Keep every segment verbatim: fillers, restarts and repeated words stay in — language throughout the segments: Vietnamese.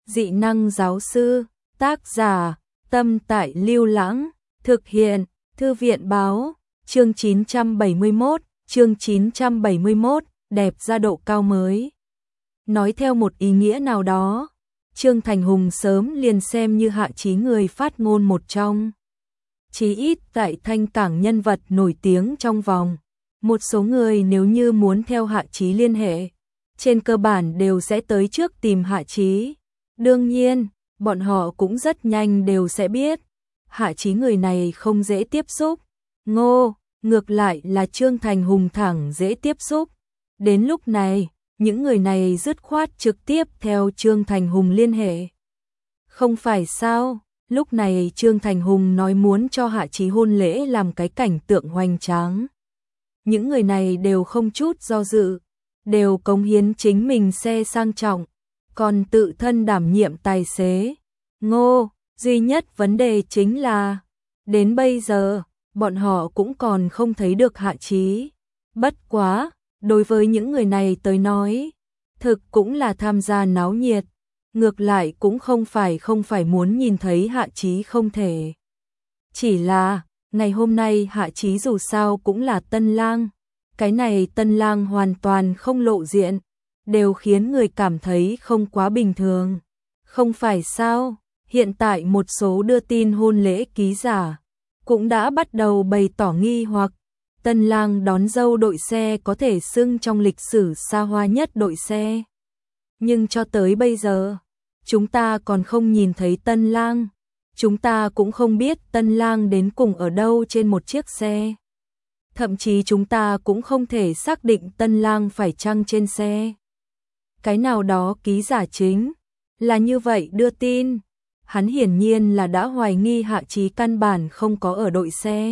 Dị năng giáo sư, tác giả, Tâm Tại Lưu Lãng, thực hiện, Thư viện báo, chương chín trăm bảy mươi mốt, chương chín trăm bảy mươi mốt, đẹp ra độ cao mới. Nói theo một ý nghĩa nào đó, Trương Thành Hùng sớm liền xem như Hạ Chí người phát ngôn một trong. Chí ít tại Thanh Cảng nhân vật nổi tiếng trong vòng. Một số người nếu như muốn theo Hạ Chí liên hệ, trên cơ bản đều sẽ tới trước tìm Hạ Chí. Đương nhiên, bọn họ cũng rất nhanh đều sẽ biết, Hạ Chí người này không dễ tiếp xúc. Ngô, ngược lại là Trương Thành Hùng thẳng dễ tiếp xúc. Đến lúc này, những người này dứt khoát trực tiếp theo Trương Thành Hùng liên hệ. Không phải sao, lúc này Trương Thành Hùng nói muốn cho Hạ Chí hôn lễ làm cái cảnh tượng hoành tráng. Những người này đều không chút do dự, đều cống hiến chính mình xe sang trọng, còn tự thân đảm nhiệm tài xế. Ngô, duy nhất vấn đề chính là, đến bây giờ, bọn họ cũng còn không thấy được Hạ Chí. Bất quá, đối với những người này tới nói, thực cũng là tham gia náo nhiệt, ngược lại cũng không phải không phải muốn nhìn thấy Hạ Chí không thể. Chỉ là, ngày hôm nay Hạ Chí dù sao cũng là tân lang, cái này tân lang hoàn toàn không lộ diện, đều khiến người cảm thấy không quá bình thường. Không phải sao, hiện tại một số đưa tin hôn lễ ký giả cũng đã bắt đầu bày tỏ nghi hoặc, tân lang đón dâu đội xe có thể xưng trong lịch sử xa hoa nhất đội xe. Nhưng cho tới bây giờ, chúng ta còn không nhìn thấy tân lang, chúng ta cũng không biết tân lang đến cùng ở đâu trên một chiếc xe. Thậm chí chúng ta cũng không thể xác định tân lang phải chăng trên xe. Cái nào đó ký giả chính là như vậy đưa tin, hắn hiển nhiên là đã hoài nghi Hạ Chí căn bản không có ở đội xe.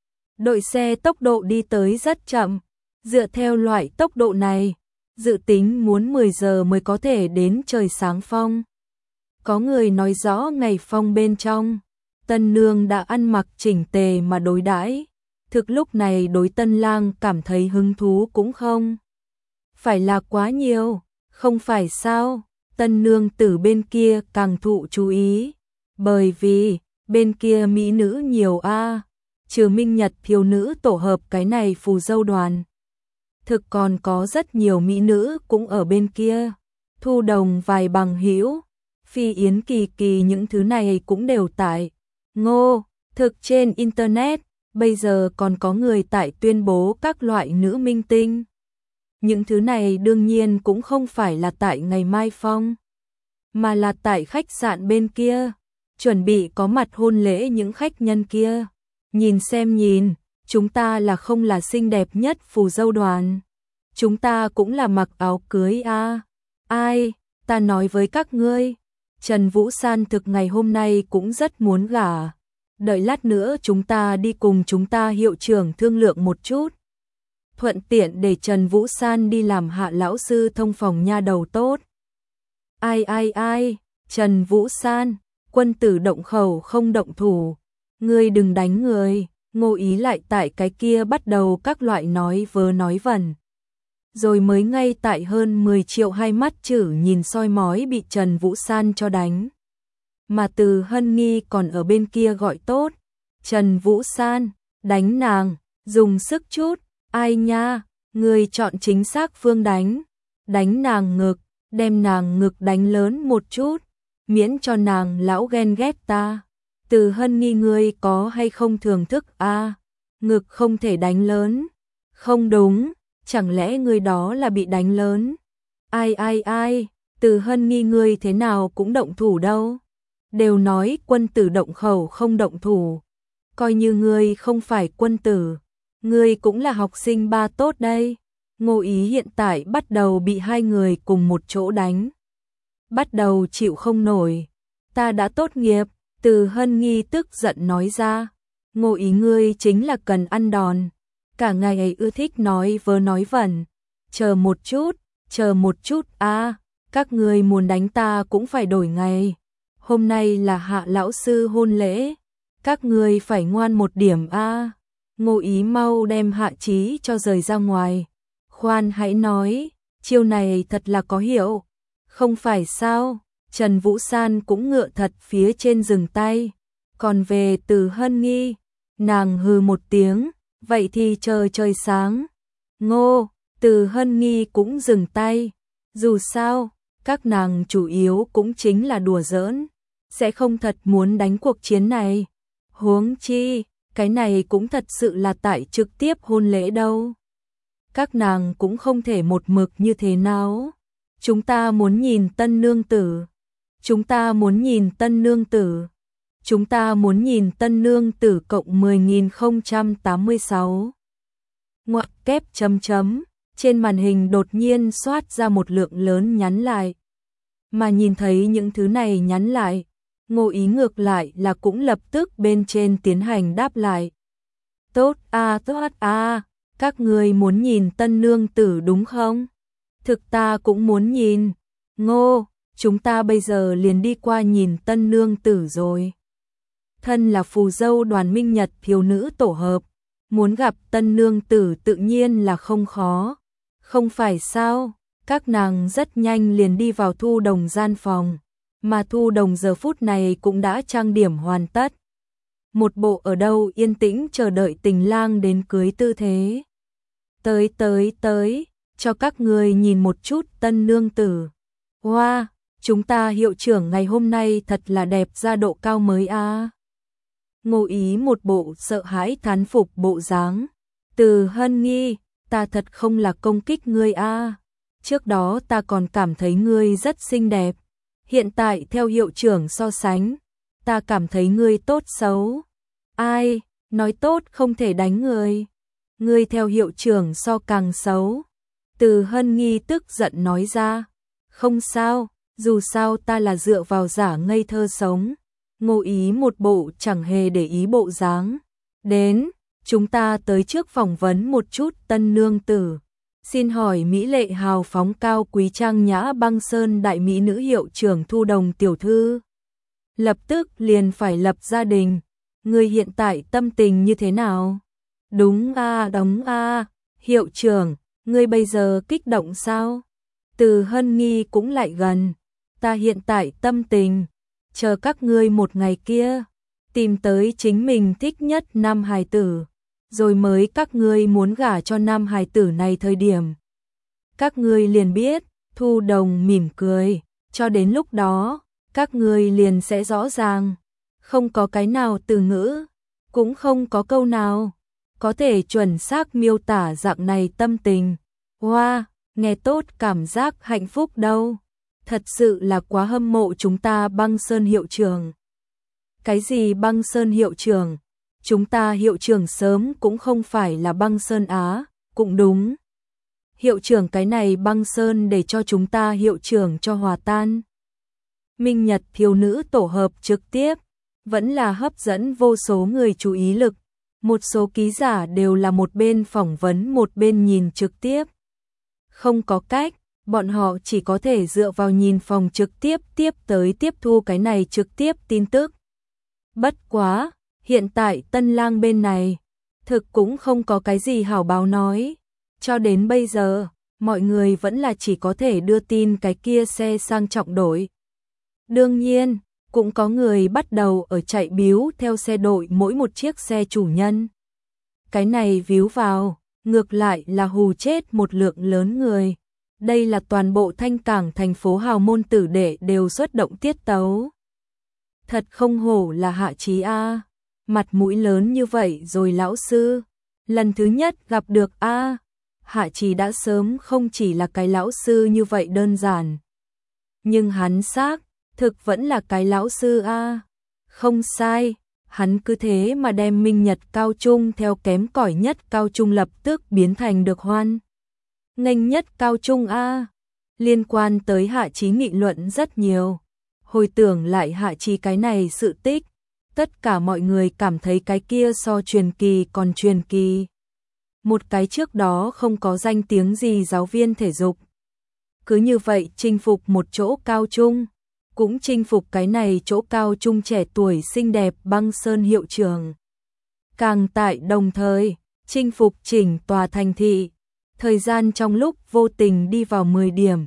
Đội xe tốc độ đi tới rất chậm, dựa theo loại tốc độ này, dự tính muốn mười giờ mới có thể đến trời sáng phong. Có người nói rõ ngày phong bên trong, tân nương đã ăn mặc chỉnh tề mà đối đãi. Thực lúc này đối tân lang cảm thấy hứng thú cũng không phải là quá nhiều, không phải sao, tân nương tử bên kia càng thụ chú ý, bởi vì bên kia mỹ nữ nhiều a, à, trừ Minh Nhật thiếu nữ tổ hợp cái này phù dâu đoàn. Thực còn có rất nhiều mỹ nữ cũng ở bên kia, Thu Đồng vài bằng hữu, Phi Yến Kỳ Kỳ những thứ này cũng đều tại. Ngô, thực trên internet bây giờ còn có người tại tuyên bố các loại nữ minh tinh. Những thứ này đương nhiên cũng không phải là tại ngày mai phong, mà là tại khách sạn bên kia, chuẩn bị có mặt hôn lễ những khách nhân kia. Nhìn xem nhìn, chúng ta là không là xinh đẹp nhất phù dâu đoàn. Chúng ta cũng là mặc áo cưới a. À. Ai, ta nói với các ngươi, Trần Vũ San thực ngày hôm nay cũng rất muốn gả. Đợi lát nữa chúng ta đi cùng chúng ta hiệu trưởng thương lượng một chút. Thuận tiện để Trần Vũ San đi làm Hạ lão sư thông phòng nha đầu tốt. Ai ai ai, Trần Vũ San, quân tử động khẩu không động thủ. Ngươi đừng đánh người, Ngô Ý lại tại cái kia bắt đầu các loại nói vớ nói vẩn. Rồi mới ngay tại hơn mười triệu hai mắt chử nhìn soi mói bị Trần Vũ San cho đánh. Mà Từ Hân Nghi còn ở bên kia gọi tốt. Trần Vũ San, đánh nàng, dùng sức chút, ai nha, người chọn chính xác phương đánh. Đánh nàng ngực, đem nàng ngực đánh lớn một chút, miễn cho nàng lão ghen ghét ta. Từ Hân Nghi ngươi có hay không thưởng thức a? À, ngực không thể đánh lớn. Không đúng, chẳng lẽ ngươi đó là bị đánh lớn? Ai ai ai, Từ Hân Nghi ngươi thế nào cũng động thủ đâu. Đều nói quân tử động khẩu không động thủ. Coi như ngươi không phải quân tử, ngươi cũng là học sinh ba tốt đây. Ngô Ý hiện tại bắt đầu bị hai người cùng một chỗ đánh. Bắt đầu chịu không nổi. Ta đã tốt nghiệp, Từ Hân Nghi tức giận nói ra. Ngô Ý ngươi chính là cần ăn đòn. Cả ngày ấy ưa thích nói vớ nói vẩn. Chờ một chút, chờ một chút a, à, các ngươi muốn đánh ta cũng phải đổi ngày. Hôm nay là Hạ lão sư hôn lễ, các ngươi phải ngoan một điểm a. À. Ngô Ý mau đem Hạ Chí cho rời ra ngoài. Khoan hãy nói, chiêu này thật là có hiệu. Không phải sao, Trần Vũ San cũng ngựa thật phía trên dừng tay. Còn về Từ Hân Nghi, nàng hừ một tiếng, vậy thì chờ trời sáng. Ngô, Từ Hân Nghi cũng dừng tay. Dù sao, các nàng chủ yếu cũng chính là đùa giỡn, sẽ không thật muốn đánh cuộc chiến này. Huống chi, cái này cũng thật sự là tại trực tiếp hôn lễ đâu. Các nàng cũng không thể một mực như thế nào. Chúng ta muốn nhìn tân nương tử. Chúng ta muốn nhìn tân nương tử. Chúng ta muốn nhìn tân nương tử cộng mười nghìn không trăm tám mươi sáu. Ngoặc kép chấm chấm, trên màn hình đột nhiên xoát ra một lượng lớn nhắn lại. Mà nhìn thấy những thứ này nhắn lại, Ngô Ý ngược lại là cũng lập tức bên trên tiến hành đáp lại. Tốt a tốt a, các người muốn nhìn tân nương tử đúng không? Thực ta cũng muốn nhìn. Ngô, chúng ta bây giờ liền đi qua nhìn tân nương tử rồi. Thân là phù dâu Đoàn Minh Nhật thiếu nữ tổ hợp, muốn gặp tân nương tử tự nhiên là không khó. Không phải sao? Các nàng rất nhanh liền đi vào Thu Đồng gian phòng, mà Thu Đồng giờ phút này cũng đã trang điểm hoàn tất. Một bộ ở đâu yên tĩnh chờ đợi tình lang đến cưới tư thế. Tới tới tới, cho các người nhìn một chút tân nương tử. Wow, chúng ta hiệu trưởng ngày hôm nay thật là đẹp ra độ cao mới a. À. Ngô Ý một bộ sợ hãi thán phục bộ dáng. Từ Hân Nghi, ta thật không là công kích ngươi a. À. Trước đó ta còn cảm thấy ngươi rất xinh đẹp. Hiện tại theo hiệu trưởng so sánh, ta cảm thấy ngươi tốt xấu. Ai, nói tốt không thể đánh người. Ngươi theo hiệu trưởng so càng xấu. Từ Hân Nghi tức giận nói ra. Không sao, dù sao ta là dựa vào giả ngây thơ sống. Ngô Ý một bộ chẳng hề để ý bộ dáng. Đến, chúng ta tới trước phỏng vấn một chút tân nương tử. Xin hỏi mỹ lệ hào phóng cao quý trang nhã băng sơn đại mỹ nữ hiệu trưởng Thu Đồng tiểu thư. Lập tức liền phải lập gia đình. Người hiện tại tâm tình như thế nào? Đúng a, đóng a, hiệu trưởng, ngươi bây giờ kích động sao? Từ Hân Nghi cũng lại gần. Ta hiện tại tâm tình, chờ các ngươi một ngày kia, tìm tới chính mình thích nhất nam hài tử, rồi mới các ngươi muốn gả cho nam hài tử này thời điểm. Các ngươi liền biết, Thu Đồng mỉm cười, cho đến lúc đó, các ngươi liền sẽ rõ ràng. Không có cái nào từ ngữ, cũng không có câu nào có thể chuẩn xác miêu tả dạng này tâm tình. Wow, nghe tốt cảm giác hạnh phúc đâu. Thật sự là quá hâm mộ chúng ta Băng Sơn hiệu trưởng. Cái gì Băng Sơn hiệu trưởng? Chúng ta hiệu trưởng sớm cũng không phải là Băng Sơn Á, cũng đúng. Hiệu trưởng cái này Băng Sơn để cho chúng ta hiệu trưởng cho hòa tan. Minh Nhật thiếu nữ tổ hợp trực tiếp, vẫn là hấp dẫn vô số người chú ý lực. Một số ký giả đều là một bên phỏng vấn một bên nhìn trực tiếp. Không có cách, bọn họ chỉ có thể dựa vào nhìn phòng trực tiếp tiếp tới tiếp thu cái này trực tiếp tin tức. Bất quá, hiện tại tân lang bên này, thực cũng không có cái gì hảo báo nói. Cho đến bây giờ, mọi người vẫn là chỉ có thể đưa tin cái kia xe sang trọng đổi. Đương nhiên, cũng có người bắt đầu ở chạy biếu theo xe đội mỗi một chiếc xe chủ nhân. Cái này víu vào, ngược lại là hù chết một lượng lớn người. Đây là toàn bộ Thanh Cảng thành phố hào môn tử đệ đều xuất động tiết tấu. Thật không hổ là Hạ Chí a, mặt mũi lớn như vậy rồi lão sư. Lần thứ nhất gặp được a, Hạ Chí đã sớm không chỉ là cái lão sư như vậy đơn giản. Nhưng hắn xác thực vẫn là cái lão sư a. Không sai, hắn cứ thế mà đem Minh Nhật cao trung theo kém cỏi nhất cao trung lập tức biến thành được hoan nghênh nhất cao trung a. Liên quan tới Hạ Chí nghị luận rất nhiều. Hồi tưởng lại Hạ Chí cái này sự tích, tất cả mọi người cảm thấy cái kia so truyền kỳ còn truyền kỳ. Một cái trước đó không có danh tiếng gì giáo viên thể dục, cứ như vậy chinh phục một chỗ cao trung, cũng chinh phục cái này chỗ cao trung trẻ tuổi xinh đẹp Băng Sơn hiệu trưởng. Càng tại đồng thời, chinh phục chỉnh tòa thành thị. Thời gian trong lúc vô tình đi vào mười điểm,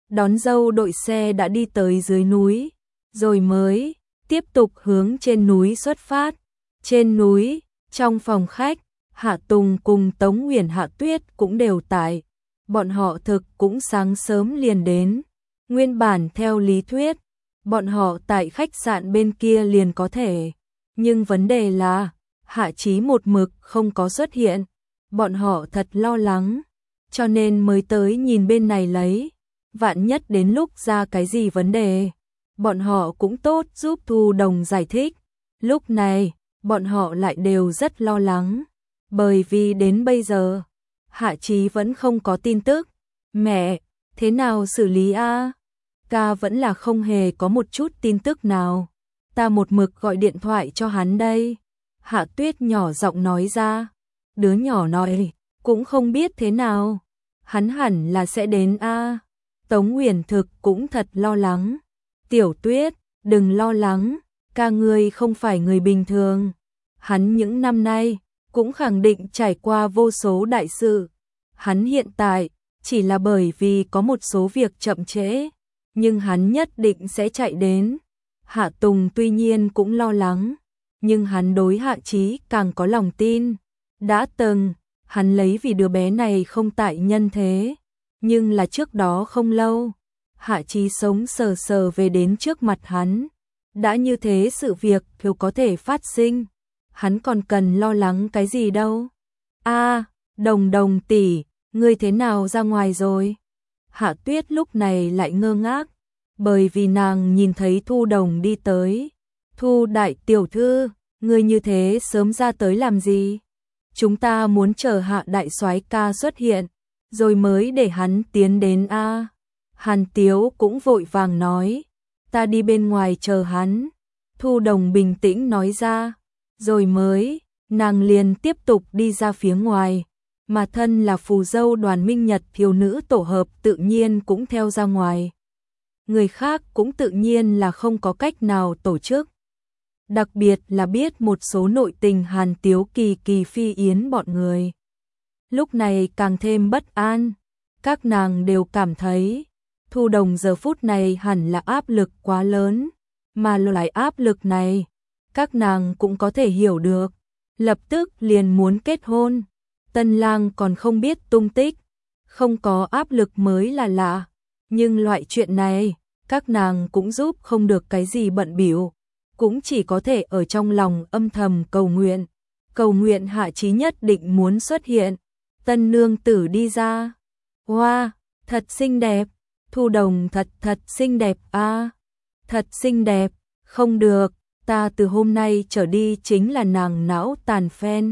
đón dâu đội xe đã đi tới dưới núi, rồi mới tiếp tục hướng trên núi xuất phát. Trên núi, trong phòng khách, Hạ Tùng cùng Tống Uyển Hạ Tuyết cũng đều tại. Bọn họ thực cũng sáng sớm liền đến. Nguyên bản theo lý thuyết, bọn họ tại khách sạn bên kia liền có thể. Nhưng vấn đề là, Hạ Chí một mực không có xuất hiện. Bọn họ thật lo lắng, cho nên mới tới nhìn bên này lấy. Vạn nhất đến lúc ra cái gì vấn đề, bọn họ cũng tốt giúp Thu Đồng giải thích. Lúc này, bọn họ lại đều rất lo lắng, bởi vì đến bây giờ, Hạ Chí vẫn không có tin tức. Mẹ, thế nào xử lý a? Ca vẫn là không hề có một chút tin tức nào. Ta một mực gọi điện thoại cho hắn đây. Hạ Tuyết nhỏ giọng nói ra. Đứa nhỏ nói, cũng không biết thế nào. Hắn hẳn là sẽ đến a. Tống Uyển thực cũng thật lo lắng. Tiểu Tuyết, đừng lo lắng, ca ngươi không phải người bình thường. Hắn những năm nay cũng khẳng định trải qua vô số đại sự. Hắn hiện tại chỉ là bởi vì có một số việc chậm trễ, nhưng hắn nhất định sẽ chạy đến. Hạ Tùng tuy nhiên cũng lo lắng, nhưng hắn đối Hạ Chí càng có lòng tin. Đã từng, hắn lấy vì đứa bé này không tại nhân thế, nhưng là trước đó không lâu, Hạ Chí sống sờ sờ về đến trước mặt hắn. Đã như thế sự việc đều có thể phát sinh, hắn còn cần lo lắng cái gì đâu. A, Đồng Đồng tỷ, ngươi thế nào ra ngoài rồi? Hạ Tuyết lúc này lại ngơ ngác, bởi vì nàng nhìn thấy Thu Đồng đi tới. Thu đại tiểu thư, ngươi như thế sớm ra tới làm gì? Chúng ta muốn chờ Hạ đại soái ca xuất hiện, rồi mới để hắn tiến đến a. Hàn Tiếu cũng vội vàng nói, ta đi bên ngoài chờ hắn. Thu Đồng bình tĩnh nói ra, rồi mới, nàng liền tiếp tục đi ra phía ngoài, mà thân là phù dâu Đoàn Minh Nhật thiếu nữ tổ hợp tự nhiên cũng theo ra ngoài. Người khác cũng tự nhiên là không có cách nào tổ chức. Đặc biệt là biết một số nội tình Hàn Tiếu Kỳ Kỳ Phi Yến bọn người. Lúc này càng thêm bất an, các nàng đều cảm thấy Thu Đồng giờ phút này hẳn là áp lực quá lớn, mà loại áp lực này, các nàng cũng có thể hiểu được. Lập tức liền muốn kết hôn, tân lang còn không biết tung tích, không có áp lực mới là lạ, nhưng loại chuyện này, các nàng cũng giúp không được cái gì bận bịu, cũng chỉ có thể ở trong lòng âm thầm cầu nguyện, cầu nguyện Hạ Chí nhất định muốn xuất hiện. Tân nương tử đi ra, hoa, wow, thật xinh đẹp, Thu Đồng thật thật xinh đẹp a, thật xinh đẹp, không được, ta từ hôm nay trở đi chính là nàng não tàn phen.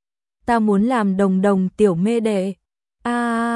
Ta muốn làm Đồng Đồng tiểu mê đệ, a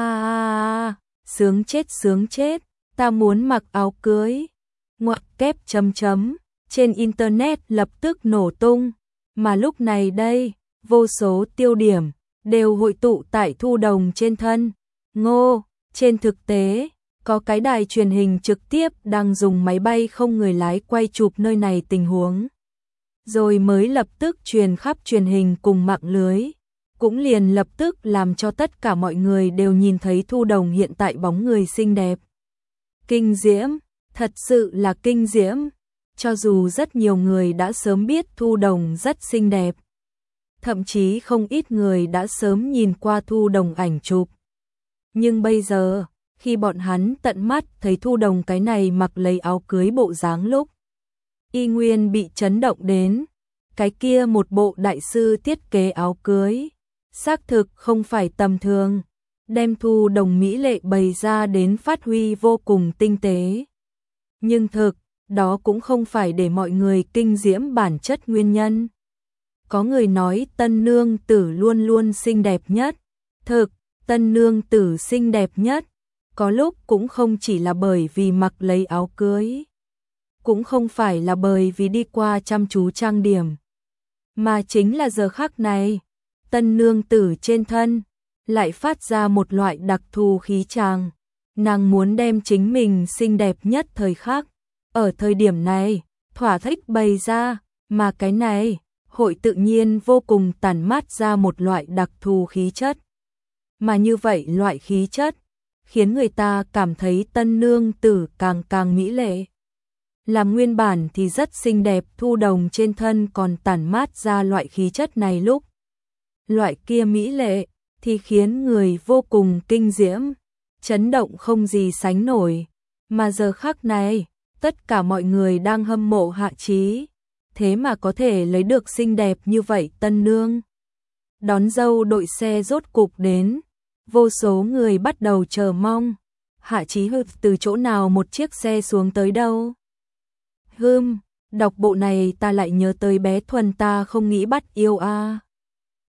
à, à, sướng chết sướng chết, ta muốn mặc áo cưới, ngoặc kép chấm chấm, trên internet lập tức nổ tung, mà lúc này đây, vô số tiêu điểm đều hội tụ tại Thu Đồng trên thân. Ngô, trên thực tế, có cái đài truyền hình trực tiếp đang dùng máy bay không người lái quay chụp nơi này tình huống. Rồi mới lập tức truyền khắp truyền hình cùng mạng lưới, cũng liền lập tức làm cho tất cả mọi người đều nhìn thấy Thu Đồng hiện tại bóng người xinh đẹp. Kinh diễm, thật sự là kinh diễm, cho dù rất nhiều người đã sớm biết Thu Đồng rất xinh đẹp. Thậm chí không ít người đã sớm nhìn qua Thu Đồng ảnh chụp. Nhưng bây giờ, khi bọn hắn tận mắt thấy Thu Đồng cái này mặc lấy áo cưới bộ dáng lúc, y nguyên bị chấn động đến. Cái kia một bộ đại sư thiết kế áo cưới, xác thực không phải tầm thường, đem Thu Đồng mỹ lệ bày ra đến phát huy vô cùng tinh tế. Nhưng thực, đó cũng không phải để mọi người kinh diễm bản chất nguyên nhân. Có người nói tân nương tử luôn luôn xinh đẹp nhất. Thực, tân nương tử xinh đẹp nhất, có lúc cũng không chỉ là bởi vì mặc lấy áo cưới, cũng không phải là bởi vì đi qua chăm chú trang điểm, mà chính là giờ khắc này, tân nương tử trên thân lại phát ra một loại đặc thù khí chàng. Nàng muốn đem chính mình xinh đẹp nhất thời khắc, ở thời điểm này, thỏa thích bày ra, mà cái này hội tự nhiên vô cùng tản mát ra một loại đặc thù khí chất. Mà như vậy loại khí chất, khiến người ta cảm thấy tân nương tử càng càng mỹ lệ. Làm nguyên bản thì rất xinh đẹp, Thu Đồng trên thân còn tản mát ra loại khí chất này lúc. Loại kia mỹ lệ thì khiến người vô cùng kinh diễm, chấn động không gì sánh nổi. Mà giờ khắc này, tất cả mọi người đang hâm mộ Hạ Chí, thế mà có thể lấy được xinh đẹp như vậy tân nương. Đón dâu đội xe rốt cục đến, vô số người bắt đầu chờ mong. Hạ Chí hụt từ chỗ nào một chiếc xe xuống tới đâu. Hừm, đọc bộ này ta lại nhớ tới bé Thuần ta không nghĩ bắt yêu a. À.